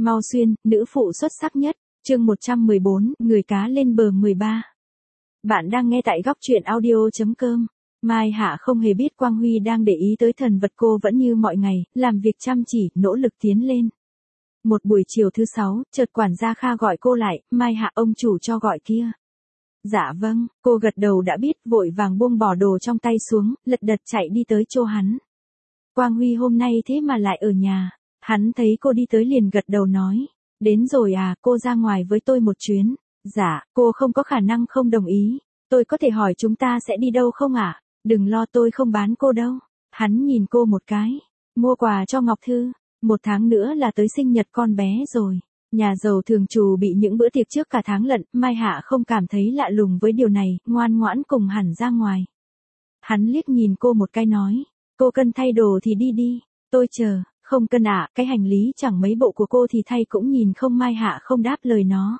Mau Xuyên, nữ phụ xuất sắc nhất, chương 114, người cá lên bờ 13. Bạn đang nghe tại góc truyện audio.com. Mai Hạ không hề biết Quang Huy đang để ý tới thần vật, cô vẫn như mọi ngày, làm việc chăm chỉ, nỗ lực tiến lên. Một buổi chiều thứ 6, chợt quản gia Kha gọi cô lại, Mai Hạ, ông chủ cho gọi kia. Dạ vâng, cô gật đầu đã biết, vội vàng buông bỏ đồ trong tay xuống, lật đật chạy đi tới chỗ hắn. Quang Huy hôm nay thế mà lại ở nhà. Hắn thấy cô đi tới liền gật đầu nói. Đến rồi à, cô ra ngoài với tôi một chuyến. Dạ, cô không có khả năng không đồng ý. Tôi có thể hỏi chúng ta sẽ đi đâu không ạ? Đừng lo, tôi không bán cô đâu. Hắn nhìn cô một cái. Mua quà cho Ngọc Thư. 1 tháng nữa là tới sinh nhật con bé rồi. Nhà giàu thường trù bị những bữa tiệc trước cả tháng lận. Mai Hạ không cảm thấy lạ lùng với điều này, ngoan ngoãn cùng hẳn ra ngoài. Hắn liếc nhìn cô một cái nói. Cô cần thay đồ thì đi đi. Tôi chờ. Không cần ạ, cái hành lý chẳng mấy bộ của cô thì thay cũng nhìn không. Mai Hạ không đáp lời nó.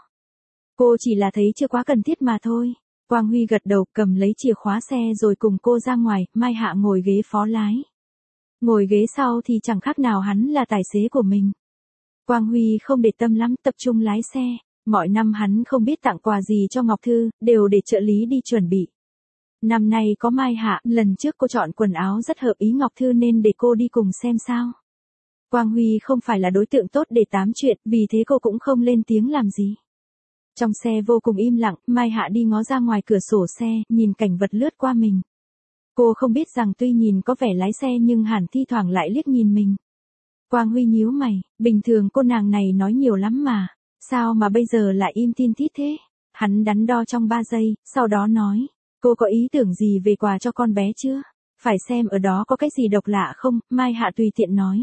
Cô chỉ là thấy chưa quá cần thiết mà thôi. Quang Huy gật đầu, cầm lấy chìa khóa xe rồi cùng cô ra ngoài. Mai Hạ ngồi ghế phó lái. Ngồi ghế sau thì chẳng khác nào hắn là tài xế của mình. Quang Huy không để tâm lắm, tập trung lái xe. Mọi năm hắn không biết tặng quà gì cho Ngọc Thư, đều để trợ lý đi chuẩn bị. Năm nay có Mai Hạ, lần trước cô chọn quần áo rất hợp ý Ngọc Thư nên để cô đi cùng xem sao. Quang Huy không phải là đối tượng tốt để tám chuyện, vì thế cô cũng không lên tiếng làm gì. Trong xe vô cùng im lặng, Mai Hạ đi ngó ra ngoài cửa sổ xe, nhìn cảnh vật lướt qua mình. Cô không biết rằng tuy nhìn có vẻ lái xe nhưng hẳn thi thoảng lại liếc nhìn mình. Quang Huy nhíu mày, bình thường cô nàng này nói nhiều lắm mà, sao mà bây giờ lại im tin tít thế? Hắn đắn đo trong 3 giây, sau đó nói, cô có ý tưởng gì về quà cho con bé chưa? Phải xem ở đó có cái gì độc lạ không? Mai Hạ tùy tiện nói.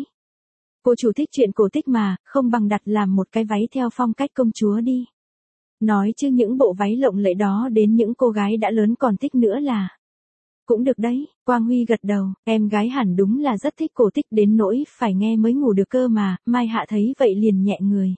Cô chủ thích chuyện cổ tích mà, không bằng đặt làm một cái váy theo phong cách công chúa đi. Nói chứ những bộ váy lộng lẫy đó đến những cô gái đã lớn còn thích nữa là. Cũng được đấy, Quang Huy gật đầu, em gái hẳn đúng là rất thích cổ tích đến nỗi phải nghe mới ngủ được cơ mà. Mai Hạ thấy vậy liền nhẹ người.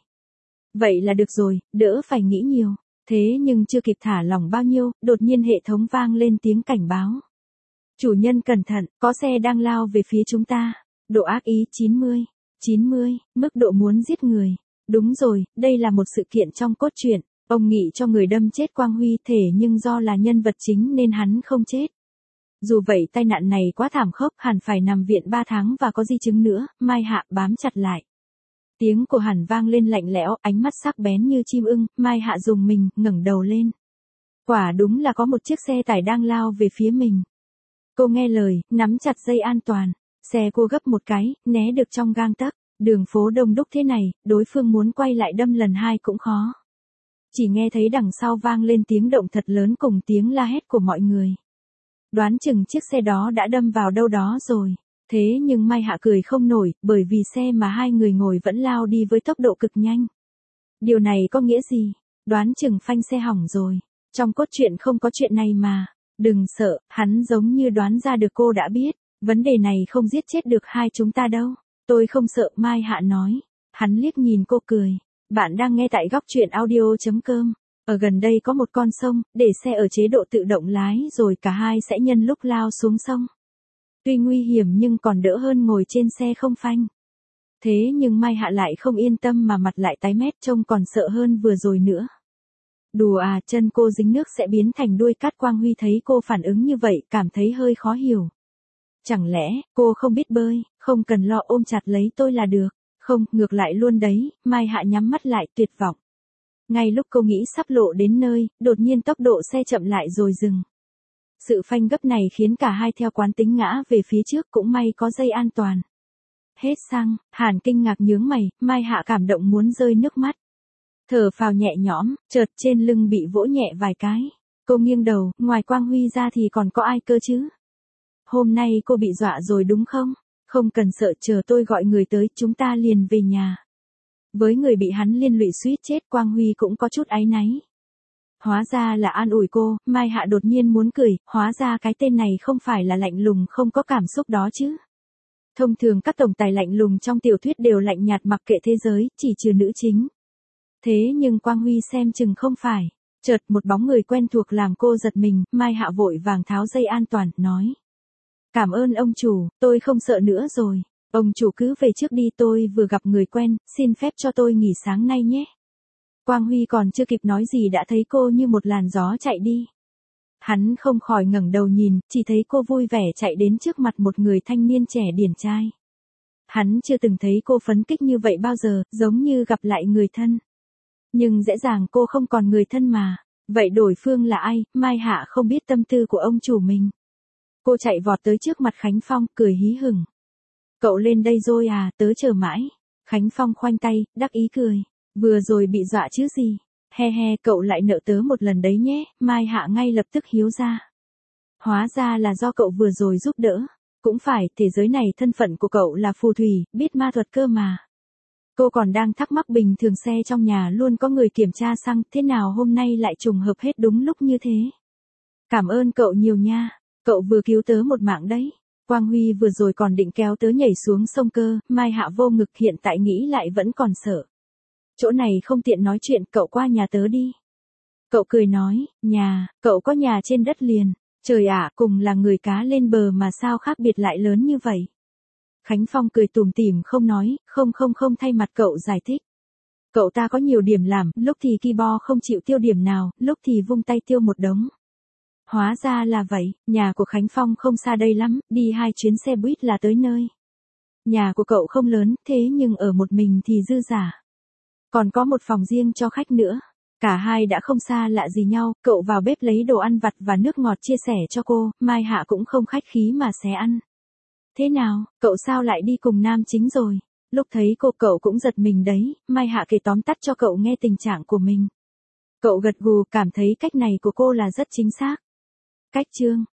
Vậy là được rồi, đỡ phải nghĩ nhiều. Thế nhưng chưa kịp thả lỏng bao nhiêu, đột nhiên hệ thống vang lên tiếng cảnh báo. Chủ nhân cẩn thận, có xe đang lao về phía chúng ta. Độ ác ý 90. 90, mức độ muốn giết người. Đúng rồi, đây là một sự kiện trong cốt truyện. Ông nghị cho người đâm chết Quang Huy thể nhưng do là nhân vật chính nên hắn không chết. Dù vậy tai nạn này quá thảm khốc, hẳn phải nằm viện 3 tháng và có di chứng nữa. Mai Hạ bám chặt lại. Tiếng của hẳn vang lên lạnh lẽo, ánh mắt sắc bén như chim ưng. Mai Hạ rùng mình, ngẩng đầu lên. Quả đúng là có một chiếc xe tải đang lao về phía mình. Cô nghe lời, nắm chặt dây an toàn. Xe cô gấp một cái, né được trong gang tấc. Đường phố đông đúc thế này, đối phương muốn quay lại đâm lần 2 cũng khó. Chỉ nghe thấy đằng sau vang lên tiếng động thật lớn cùng tiếng la hét của mọi người. Đoán chừng chiếc xe đó đã đâm vào đâu đó rồi. Thế nhưng Mai Hạ cười không nổi, bởi vì xe mà 2 người ngồi vẫn lao đi với tốc độ cực nhanh. Điều này có nghĩa gì? Đoán chừng phanh xe hỏng rồi. Trong cốt truyện không có chuyện này mà. Đừng sợ, hắn giống như đoán ra được cô đã biết. Vấn đề này không giết chết được hai chúng ta đâu. Tôi không sợ, Mai Hạ nói. Hắn liếc nhìn cô cười. Bạn đang nghe tại góc truyện audio.com. Ở gần đây có một con sông, để xe ở chế độ tự động lái rồi cả hai sẽ nhân lúc lao xuống sông. Tuy nguy hiểm nhưng còn đỡ hơn ngồi trên xe không phanh. Thế nhưng Mai Hạ lại không yên tâm mà mặt lại tái mét, trông còn sợ hơn vừa rồi nữa. Đùa à, chân cô dính nước sẽ biến thành đuôi cát. Quang Huy thấy cô phản ứng như vậy, cảm thấy hơi khó hiểu. Chẳng lẽ, cô không biết bơi, không cần lo, ôm chặt lấy tôi là được. Không, ngược lại luôn đấy. Mai Hạ nhắm mắt lại, tuyệt vọng. Ngay lúc cô nghĩ sắp lộ đến nơi, đột nhiên tốc độ xe chậm lại rồi dừng. Sự phanh gấp này khiến cả hai theo quán tính ngã về phía trước, cũng may có dây an toàn. Hết xăng, Hàn kinh ngạc nhướng mày, Mai Hạ cảm động muốn rơi nước mắt. Thở phào nhẹ nhõm, chợt trên lưng bị vỗ nhẹ vài cái. Cô nghiêng đầu, ngoài Quang Huy ra thì còn có ai cơ chứ? Hôm nay cô bị dọa rồi đúng không? Không cần sợ, chờ tôi gọi người tới, chúng ta liền về nhà. Với người bị hắn liên lụy suýt chết, Quang Huy cũng có chút áy náy. Hóa ra là an ủi cô. Mai Hạ đột nhiên muốn cười, hóa ra cái tên này không phải là lạnh lùng không có cảm xúc đó chứ. Thông thường các tổng tài lạnh lùng trong tiểu thuyết đều lạnh nhạt mặc kệ thế giới, chỉ trừ nữ chính. Thế nhưng Quang Huy xem chừng không phải. Chợt một bóng người quen thuộc làm cô giật mình. Mai Hạ vội vàng tháo dây an toàn, nói. Cảm ơn ông chủ, tôi không sợ nữa rồi. Ông chủ cứ về trước đi, tôi vừa gặp người quen, xin phép cho tôi nghỉ sáng nay nhé. Quang Huy còn chưa kịp nói gì đã thấy cô như một làn gió chạy đi. Hắn không khỏi ngẩng đầu nhìn, chỉ thấy cô vui vẻ chạy đến trước mặt một người thanh niên trẻ điển trai. Hắn chưa từng thấy cô phấn khích như vậy bao giờ, giống như gặp lại người thân. Nhưng dễ dàng cô không còn người thân mà. Vậy đối phương là ai? Mai Hạ không biết tâm tư của ông chủ mình. Cô chạy vọt tới trước mặt Khánh Phong, cười hí hửng. Cậu lên đây rồi à, tớ chờ mãi. Khánh Phong khoanh tay, đắc ý cười. Vừa rồi bị dọa chứ gì. He he, cậu lại nợ tớ một lần đấy nhé. Mai Hạ ngay lập tức hiếu ra. Hóa ra là do cậu vừa rồi giúp đỡ. Cũng phải, thế giới này thân phận của cậu là phù thủy, biết ma thuật cơ mà. Cô còn đang thắc mắc bình thường xe trong nhà luôn có người kiểm tra xăng, thế nào hôm nay lại trùng hợp hết đúng lúc như thế. Cảm ơn cậu nhiều nha, cậu vừa cứu tớ một mạng đấy. Quang Huy vừa rồi còn định kéo tớ nhảy xuống sông cơ, Mai Hạ vô ngực, hiện tại nghĩ lại vẫn còn sợ. Chỗ này không tiện nói chuyện, cậu qua nhà tớ đi. Cậu cười nói, nhà, cậu có nhà trên đất liền. Trời ạ, cùng là người cá lên bờ mà sao khác biệt lại lớn như vậy. Khánh Phong cười tủm tỉm không nói, không thay mặt cậu giải thích. Cậu ta có nhiều điểm làm, lúc thì keyboard không chịu tiêu điểm nào, lúc thì vung tay tiêu một đống. Hóa ra là vậy, nhà của Khánh Phong không xa đây lắm, đi 2 chuyến xe buýt là tới nơi. Nhà của cậu không lớn, thế nhưng ở một mình thì dư giả. Còn có một phòng riêng cho khách nữa. Cả hai đã không xa lạ gì nhau, cậu vào bếp lấy đồ ăn vặt và nước ngọt chia sẻ cho cô, Mai Hạ cũng không khách khí mà xé ăn. Thế nào, cậu sao lại đi cùng nam chính rồi? Lúc thấy cô cậu cũng giật mình đấy, Mai Hạ kể tóm tắt cho cậu nghe tình trạng của mình. Cậu gật gù, cảm thấy cách này của cô là rất chính xác. Cách chương